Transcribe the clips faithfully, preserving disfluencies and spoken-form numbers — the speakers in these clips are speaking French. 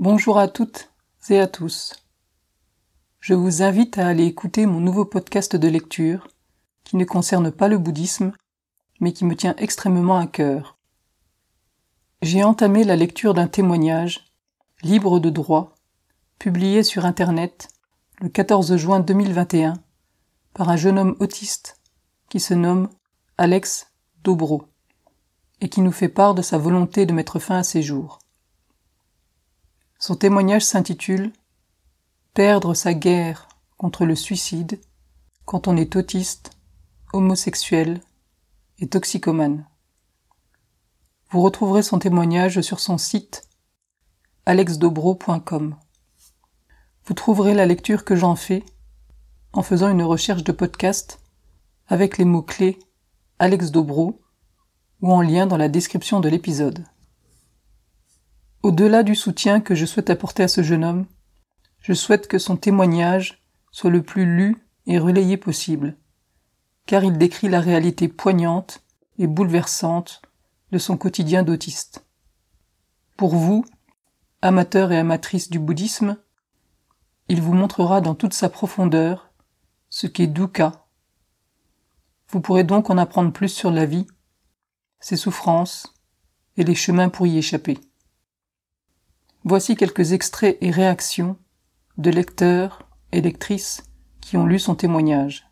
Bonjour à toutes et à tous. Je vous invite à aller écouter mon nouveau podcast de lecture qui ne concerne pas le bouddhisme, mais qui me tient extrêmement à cœur. J'ai entamé la lecture d'un témoignage, libre de droit, publié sur Internet le quatorze juin deux mille vingt et un par un jeune homme autiste qui se nomme Alex Dobro et qui nous fait part de sa volonté de mettre fin à ses jours. Son témoignage s'intitule « Perdre sa guerre contre le suicide quand on est autiste, homosexuel et toxicomane ». Vous retrouverez son témoignage sur son site alex dobro point com. Vous trouverez la lecture que j'en fais en faisant une recherche de podcast avec les mots-clés Alex Dobro ou en lien dans la description de l'épisode. Au-delà du soutien que je souhaite apporter à ce jeune homme, je souhaite que son témoignage soit le plus lu et relayé possible, car il décrit la réalité poignante et bouleversante de son quotidien d'autiste. Pour vous, amateurs et amatrices du bouddhisme, il vous montrera dans toute sa profondeur ce qu'est dukkha. Vous pourrez donc en apprendre plus sur la vie, ses souffrances et les chemins pour y échapper. Voici quelques extraits et réactions de lecteurs et lectrices qui ont lu son témoignage.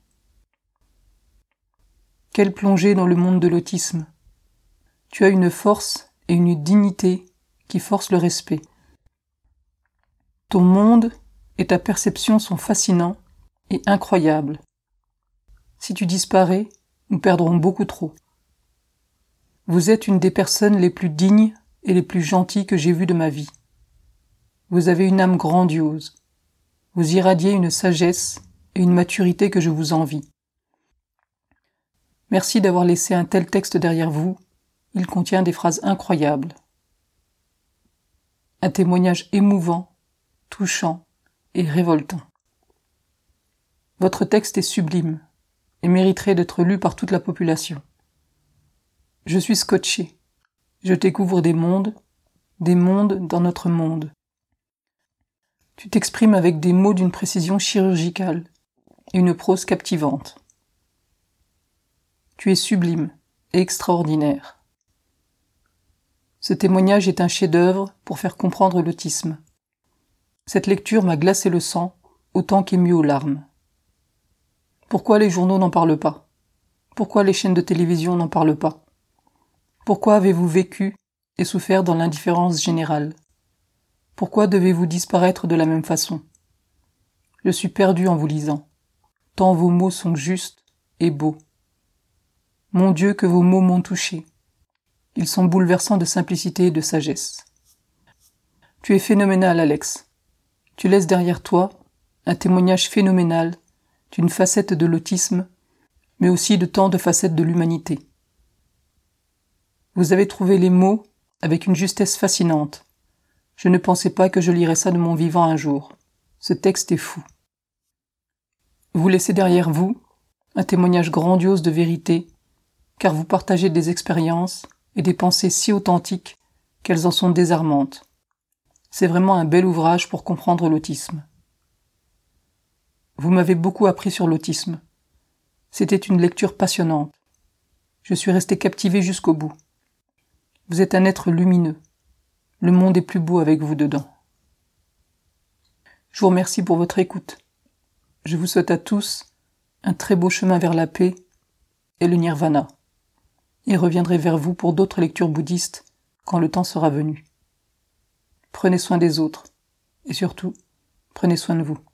Quelle plongée dans le monde de l'autisme! Tu as une force et une dignité qui forcent le respect. Ton monde et ta perception sont fascinants et incroyables. Si tu disparais, nous perdrons beaucoup trop. Vous êtes une des personnes les plus dignes et les plus gentilles que j'ai vues de ma vie. Vous avez une âme grandiose. Vous irradiez une sagesse et une maturité que je vous envie. Merci d'avoir laissé un tel texte derrière vous. Il contient des phrases incroyables. Un témoignage émouvant, touchant et révoltant. Votre texte est sublime et mériterait d'être lu par toute la population. Je suis scotché. Je découvre des mondes, des mondes dans notre monde. Tu t'exprimes avec des mots d'une précision chirurgicale et une prose captivante. Tu es sublime et extraordinaire. Ce témoignage est un chef-d'œuvre pour faire comprendre l'autisme. Cette lecture m'a glacé le sang autant qu'ému aux larmes. Pourquoi les journaux n'en parlent pas? Pourquoi les chaînes de télévision n'en parlent pas? Pourquoi avez-vous vécu et souffert dans l'indifférence générale? Pourquoi devez-vous disparaître de la même façon? Je suis perdu en vous lisant, tant vos mots sont justes et beaux. Mon Dieu, que vos mots m'ont touché. Ils sont bouleversants de simplicité et de sagesse. Tu es phénoménal, Alex. Tu laisses derrière toi un témoignage phénoménal d'une facette de l'autisme, mais aussi de tant de facettes de l'humanité. Vous avez trouvé les mots avec une justesse fascinante. Je ne pensais pas que je lirais ça de mon vivant un jour. Ce texte est fou. Vous laissez derrière vous un témoignage grandiose de vérité, car vous partagez des expériences et des pensées si authentiques qu'elles en sont désarmantes. C'est vraiment un bel ouvrage pour comprendre l'autisme. Vous m'avez beaucoup appris sur l'autisme. C'était une lecture passionnante. Je suis resté captivé jusqu'au bout. Vous êtes un être lumineux. Le monde est plus beau avec vous dedans. Je vous remercie pour votre écoute. Je vous souhaite à tous un très beau chemin vers la paix et le nirvana, et reviendrai vers vous pour d'autres lectures bouddhistes quand le temps sera venu. Prenez soin des autres, et surtout, prenez soin de vous.